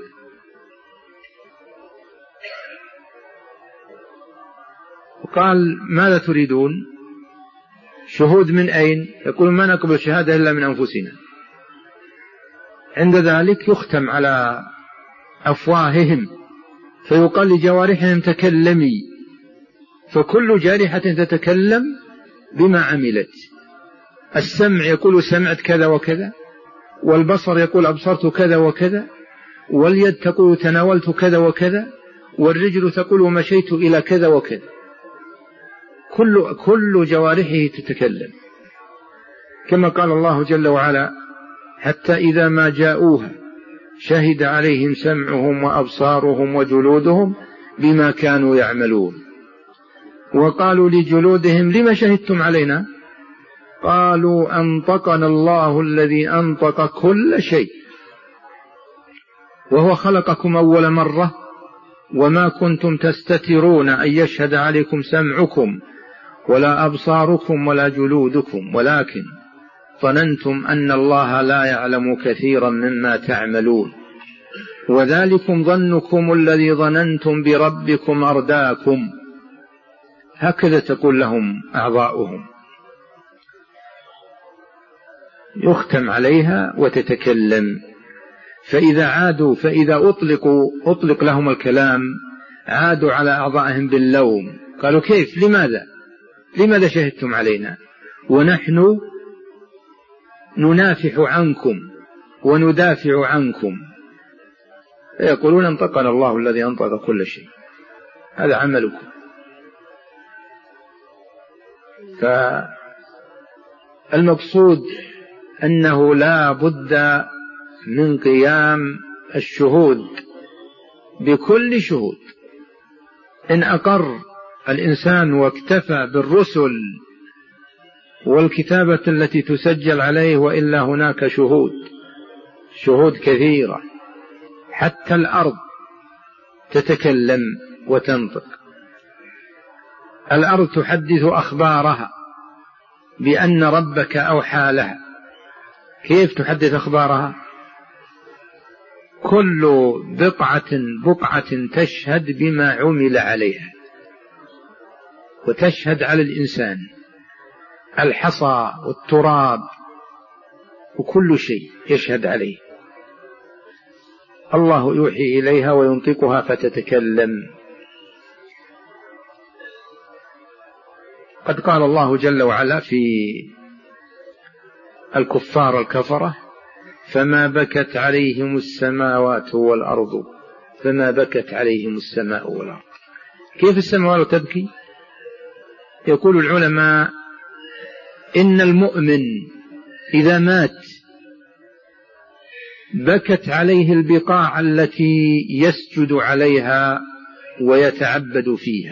وقال ماذا تريدون؟ شهود من أين؟ يقولون ما نقبل شهادة إلا من أنفسنا. عند ذلك يختم على أفواههم فيقال لجوارحهم تكلمي، فكل جارحة تتكلم بما عملت. السمع يقول سمعت كذا وكذا، والبصر يقول أبصرت كذا وكذا، واليد تقول تناولت كذا وكذا، والرجل تقول مشيت إلى كذا وكذا، كل, كل جوارحه تتكلم. كما قال الله جل وعلا: حتى إذا ما جاءوها شهد عليهم سمعهم وأبصارهم وجلودهم بما كانوا يعملون. وقالوا لجلودهم لما شهدتم علينا؟ قالوا أنطقنا الله الذي أنطق كل شيء وهو خلقكم أول مرة وما كنتم تستترون أن يشهد عليكم سمعكم ولا أبصاركم ولا جلودكم ولكن ظننتم أن الله لا يعلم كثيرا مما تعملون وذلكم ظنكم الذي ظننتم بربكم أرداكم. هكذا تقول لهم أعضاؤهم، يختم عليها وتتكلم. فإذا عادوا فإذا أطلقوا أطلق لهم الكلام عادوا على أعضائهم باللوم، قالوا كيف؟ لماذا؟ لماذا شهدتم علينا ونحن ننافح عنكم وندافع عنكم؟ يقولون انطقنا الله الذي أنطق كل شيء، هذا عملكم. المقصود أنه لا بد من قيام الشهود بكل شهود. إن أقر الإنسان واكتفى بالرسل والكتابة التي تسجل عليه، وإلا هناك شهود شهود كثيرة، حتى الأرض تتكلم وتنطق. الأرض تحدث أخبارها بأن ربك أوحى لها. كيف تحدث أخبارها؟ كل بقعة بقعة تشهد بما عمل عليها، وتشهد على الإنسان، الحصى والتراب وكل شيء يشهد عليه. الله يوحي إليها وينطقها فتتكلم. قد قال الله جل وعلا في الكفار الكفرة: فما بكت عليهم السماوات والأرض فما بكت عليهم السماء والأرض. كيف السماوات تبكي؟ يقول العلماء إن المؤمن إذا مات بكت عليه البقاع التي يسجد عليها ويتعبد فيها،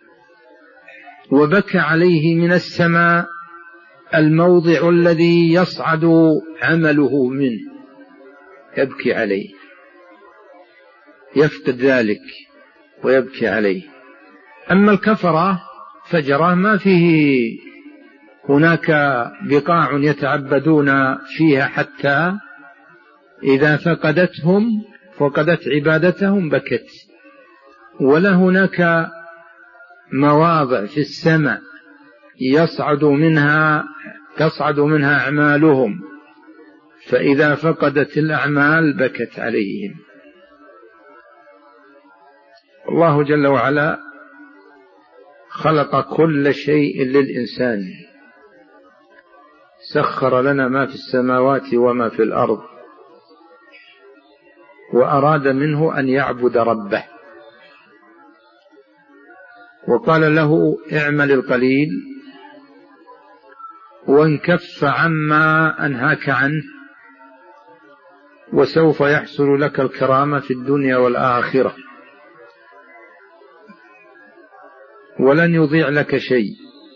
وبكى عليه من السماء الموضع الذي يصعد عمله منه، يبكي عليه، يفقد ذلك ويبكي عليه. أما الكفرة فجرة ما فيه هناك بقاع يتعبدون فيها، حتى إذا فقدتهم فقدت عبادتهم بكت. ولا هناك مواضع في السماء يصعد منها تصعد منها أعمالهم، فإذا فقدت الأعمال بكت عليهم. الله جل وعلا خلق كل شيء للإنسان، سخر لنا ما في السماوات وما في الأرض، وأراد منه أن يعبد ربه، وقال له: اعمل القليل وانكف عما أنهاك عنه، وسوف يحصل لك الكرامة في الدنيا والآخرة، ولن يضيع لك شيء.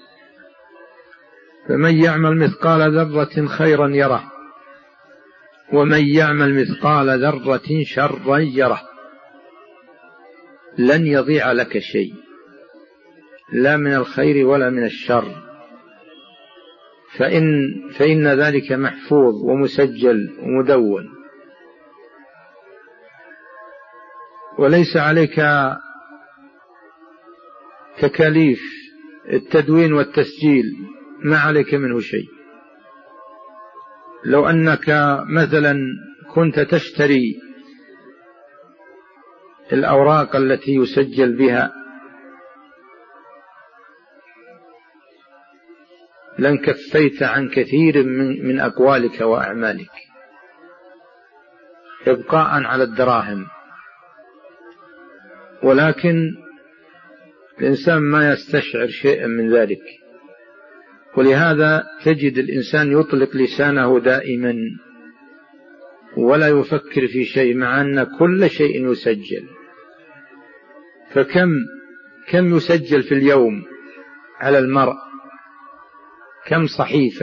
فمن يعمل مثقال ذرة خيرا يره، ومن يعمل مثقال ذرة شرا يره. لن يضيع لك شيء، لا من الخير ولا من الشر، فإن, فإن ذلك محفوظ ومسجل ومدون. وليس عليك تكاليف التدوين والتسجيل، ما عليك منه شيء. لو أنك مثلا كنت تشتري الأوراق التي يسجل بها لن كفيت عن كثير من, من أقوالك وأعمالك إبقاء على الدراهم، ولكن الإنسان ما يستشعر شيئا من ذلك. ولهذا تجد الإنسان يطلق لسانه دائما ولا يفكر في شيء، مع أن كل شيء يسجل. فكم كم يسجل في اليوم على المرء؟ كم صحيفة؟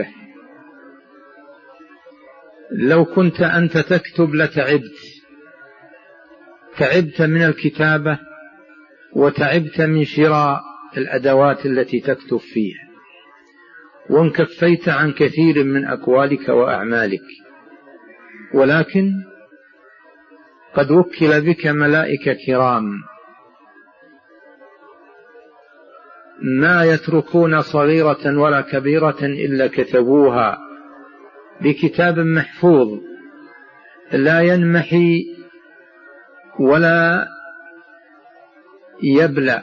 لو كنت أنت تكتب لتعبت، تعبت من الكتابة وتعبت من شراء الأدوات التي تكتب فيها، وانكفيت عن كثير من أقوالك وأعمالك. ولكن قد وكل بك ملائكة كرام ما يتركون صغيرة ولا كبيرة إلا كتبوها بكتاب محفوظ لا ينمحي ولا يبلى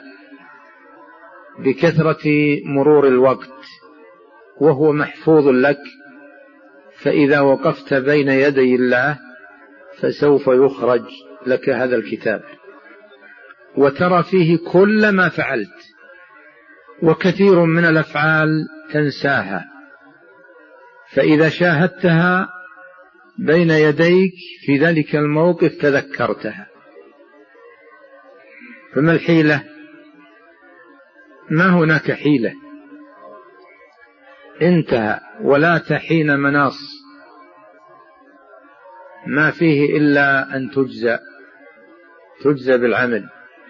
بكثرة مرور الوقت، وهو محفوظ لك. فإذا وقفت بين يدي الله فسوف يخرج لك هذا الكتاب، وترى فيه كل ما فعلت، وكثير من الأفعال تنساها فإذا شاهدتها بين يديك في ذلك الموقف تذكرتها. فما الحيلة؟ ما هناك حيلة، انتهى ولا تحين مناص، ما فيه إلا أن تجزى تجزى بالعمل.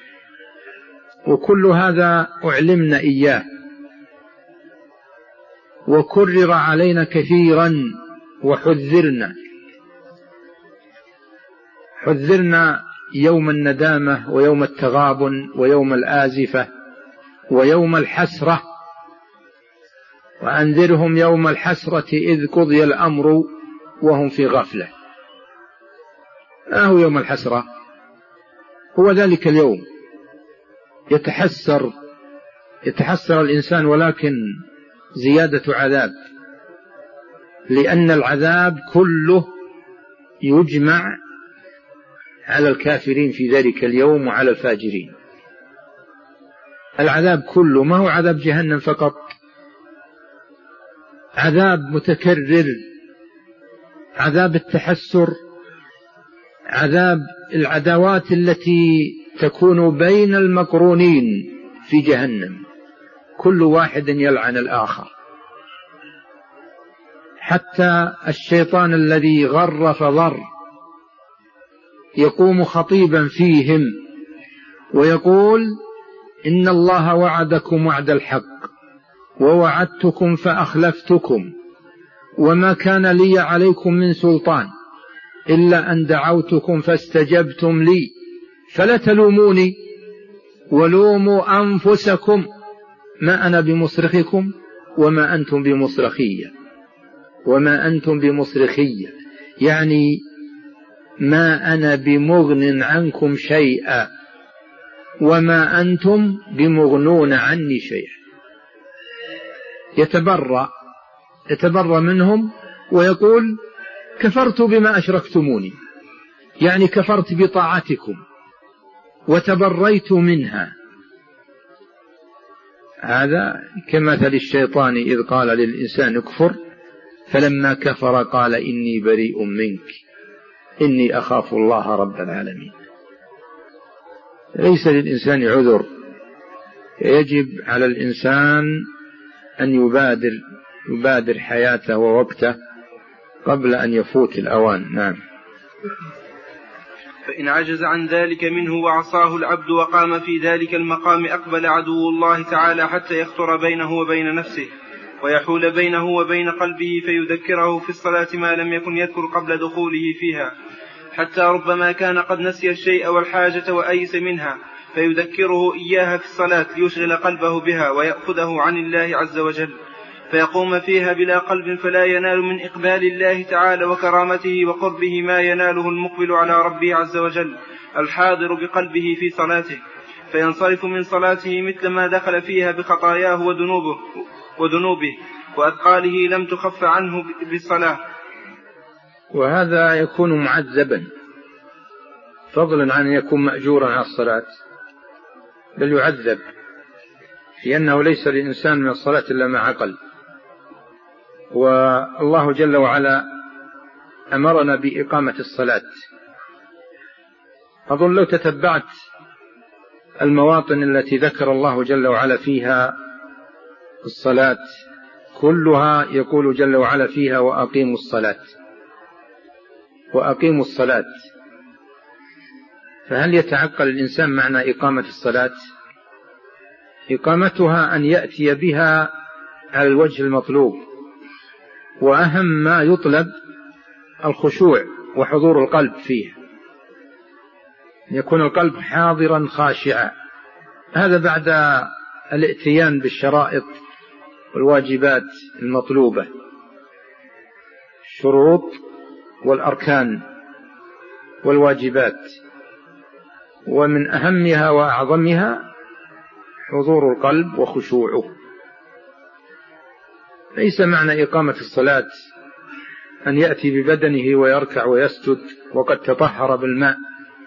وكل هذا أعلمنا إياه وكرر علينا كثيرا وحذرنا حذرنا يوم الندامة ويوم التغابن ويوم الآزفة ويوم الحسرة. وأنذرهم يوم الحسرة إذ قضي الأمر وهم في غفلة. ما هو يوم الحسرة؟ هو ذلك اليوم يتحسر يتحسر الإنسان، ولكن زيادة عذاب، لأن العذاب كله يجمع على الكافرين في ذلك اليوم وعلى الفاجرين. العذاب كله ما هو عذاب جهنم فقط، عذاب متكرر، عذاب التحسر، عذاب العداوات التي تكون بين المقرونين في جهنم، كل واحد يلعن الآخر، حتى الشيطان الذي غر فضر يقوم خطيبا فيهم ويقول: إن الله وعدكم وعد الحق ووعدتكم فأخلفتكم وما كان لي عليكم من سلطان إلا أن دعوتكم فاستجبتم لي فلا تلوموني ولوموا أنفسكم ما أنا بمصرخكم وما أنتم بمصرخية وما أنتم بمصرخية يعني ما أنا بمغن عنكم شيئا وما أنتم بمغنون عني شيئا. يتبرأ يتبرأ منهم ويقول: كفرت بما أشركتموني، يعني كفرت بطاعتكم وتبريت منها. هذا كمثل الشيطان إذ قال للإنسان اكفر فلما كفر قال إني بريء منك إني أخاف الله رب العالمين. ليس للإنسان عذر، يجب على الإنسان أن يبادر يبادر حياته ووقته قبل أن يفوت الأوان. نعم. فإن عجز عن ذلك منه وعصاه العبد وقام في ذلك المقام أقبل عدو الله تعالى حتى يخطر بينه وبين نفسه ويحول بينه وبين قلبه فيذكره في الصلاة ما لم يكن يذكر قبل دخوله فيها، حتى ربما كان قد نسي الشيء والحاجة وأيس منها فيذكره إياها في الصلاة ليشغل قلبه بها ويأخذه عن الله عز وجل، فيقوم فيها بلا قلب فلا ينال من إقبال الله تعالى وكرامته وقربه ما يناله المقبل على ربه عز وجل الحاضر بقلبه في صلاته، فينصرف من صلاته مثل ما دخل فيها بخطاياه وذنوبه وذنوبه وأثقاله لم تخف عنه بالصلاة. وهذا يكون معذبا فضلا عن أن يكون مأجورا على الصلاة، بل يعذب، لأنه ليس للإنسان من الصلاة إلا ما عقل. والله جل وعلا أمرنا بإقامة الصلاة. أظن لو تتبعت المواطن التي ذكر الله جل وعلا فيها الصلاة كلها يقول جل وعلا فيها: وأقيموا الصلاة وأقيموا الصلاة. فهل يتعقل الإنسان معنى إقامة الصلاة؟ إقامتها أن يأتي بها على الوجه المطلوب، وأهم ما يطلب الخشوع وحضور القلب فيه، يكون القلب حاضرا خاشعا. هذا بعد الاتيان بالشرائط والواجبات المطلوبة، الشروط والأركان والواجبات، ومن أهمها وأعظمها حضور القلب وخشوعه. ليس معنى إقامة الصلاة أن يأتي ببدنه ويركع ويسجد وقد تطهر بالماء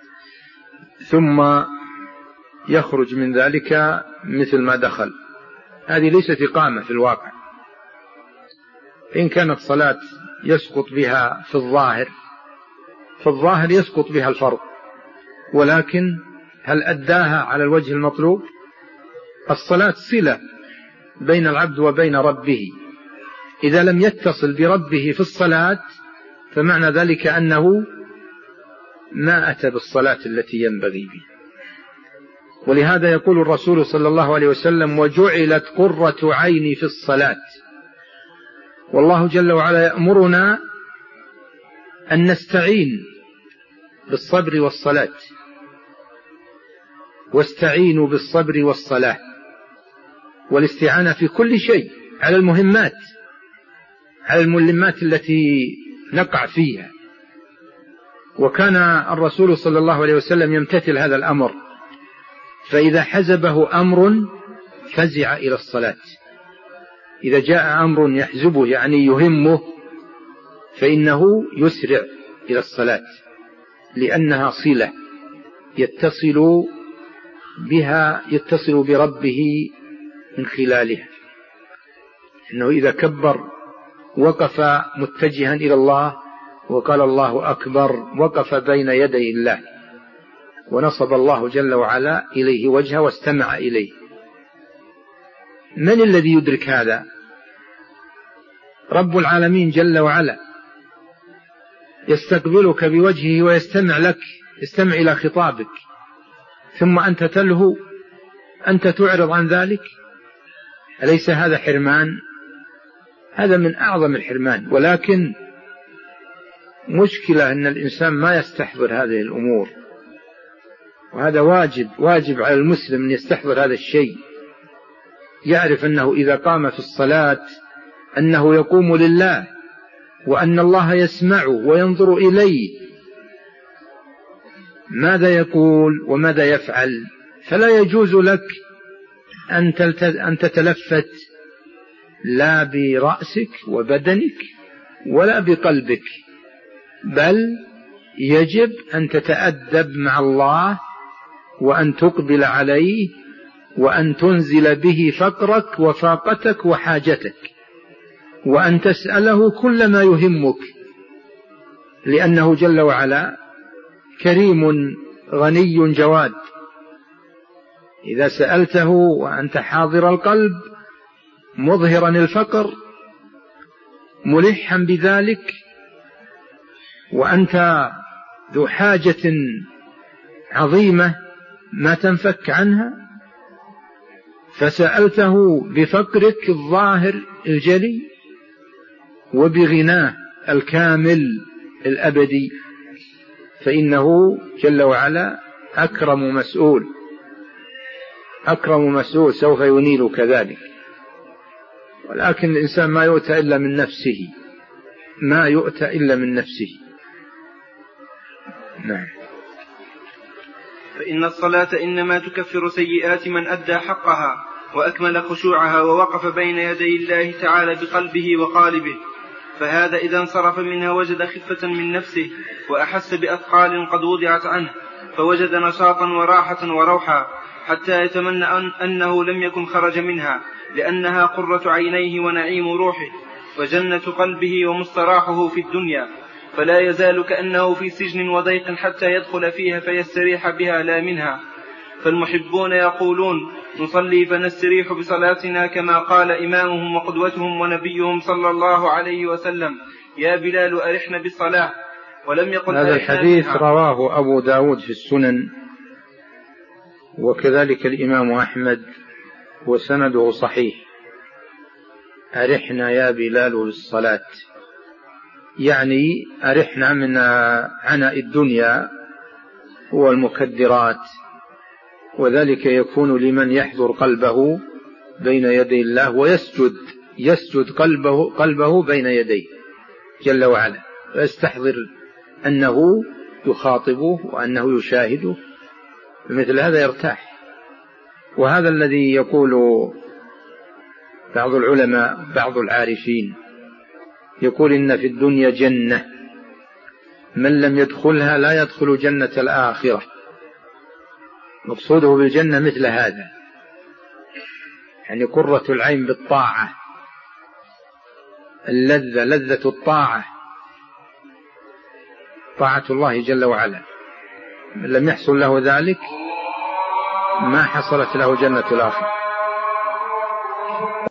ثم يخرج من ذلك مثل ما دخل، هذه ليست إقامة في الواقع. إن كانت صلاة يسقط بها في الظاهر في الظاهر يسقط بها الفرض، ولكن هل أداها على الوجه المطلوب؟ الصلاة صلة بين العبد وبين ربه، إذا لم يتصل بربه في الصلاة فمعنى ذلك أنه ما أتى بالصلاة التي ينبغي به. ولهذا يقول الرسول صلى الله عليه وسلم: وجعلت قرة عيني في الصلاة. والله جل وعلا يأمرنا أن نستعين بالصبر والصلاة، واستعينوا بالصبر والصلاة، والاستعانة في كل شيء على المهمات على الملمات التي نقع فيها. وكان الرسول صلى الله عليه وسلم يمتثل هذا الأمر، فإذا حزبه أمر فزع إلى الصلاة. إذا جاء أمر يحزبه يعني يهمه فإنه يسرع إلى الصلاة، لأنها صلة يتصل بها يتصل بربه من خلالها. إنه إذا كبر وقف متجها إلى الله وقال الله أكبر، وقف بين يدي الله ونصب الله جل وعلا إليه وجهه واستمع إليه. من الذي يدرك هذا؟ رب العالمين جل وعلا يستقبلك بوجهه ويستمع لك، يستمع إلى خطابك، ثم أنت تلهو، أنت تعرض عن ذلك. أليس هذا حرمان؟ هذا من أعظم الحرمان. ولكن مشكلة أن الإنسان ما يستحضر هذه الأمور، وهذا واجب واجب على المسلم أن يستحضر هذا الشيء، يعرف أنه إذا قام في الصلاة أنه يقوم لله، وأن الله يسمعه وينظر إليه ماذا يقول وماذا يفعل. فلا يجوز لك أن تتلفت لا برأسك وبدنك ولا بقلبك، بل يجب أن تتأدب مع الله، وأن تقبل عليه، وأن تنزل به فقرك وفاقتك وحاجتك، وأن تسأله كل ما يهمك، لأنه جل وعلا كريم غني جواد. إذا سألته وأنت حاضر القلب مظهرا الفقر ملحا بذلك، وأنت ذو حاجة عظيمة ما تنفك عنها، فسألته بفقرك الظاهر الجلي وبغناه الكامل الأبدي، فإنه جل وعلا أكرم مسؤول أكرم مسؤول سوف ينيلك ذلك. ولكن الإنسان ما يؤتى إلا من نفسه ما يؤتى إلا من نفسه. نعم. فإن الصلاة إنما تكفر سيئات من أدى حقها وأكمل خشوعها ووقف بين يدي الله تعالى بقلبه وقالبه، فهذا إذا انصرف منها وجد خفة من نفسه وأحس بأثقال قد وضعت عنه، فوجد نشاطا وراحة وروحا حتى يتمنى أن أنه لم يكن خرج منها، لأنها قرة عينيه ونعيم روحه وجنة قلبه ومستراحه في الدنيا، فلا يزال كأنه في سجن وضيق حتى يدخل فيها فيستريح بها لا منها. فالمحبون يقولون: نصلي فنستريح بصلاتنا، كما قال إمامهم وقدوتهم ونبيهم صلى الله عليه وسلم: يا بلال أرحنا بالصلاة. ولم يقل هذا الحديث رواه أبو داود في السنن، وكذلك الإمام أحمد، وسنده صحيح. أرحنا يا بلال بالصلاة، يعني أرحنا من عناء الدنيا والمكدرات، وذلك يكون لمن يحضر قلبه بين يدي الله ويسجد يسجد قلبه, قلبه بين يديه جل وعلا، ويستحضر أنه يخاطبه وأنه يشاهده، مثل هذا يرتاح. وهذا الذي يقول بعض العلماء بعض العارفين، يقول: إن في الدنيا جنة من لم يدخلها لا يدخل جنة الآخرة. مقصوده بالجنة مثل هذا، يعني قرة العين بالطاعة، اللذة، لذة الطاعة، طاعة الله جل وعلا. من لم يحصل له ذلك ما حصلت له جنة الآخرة.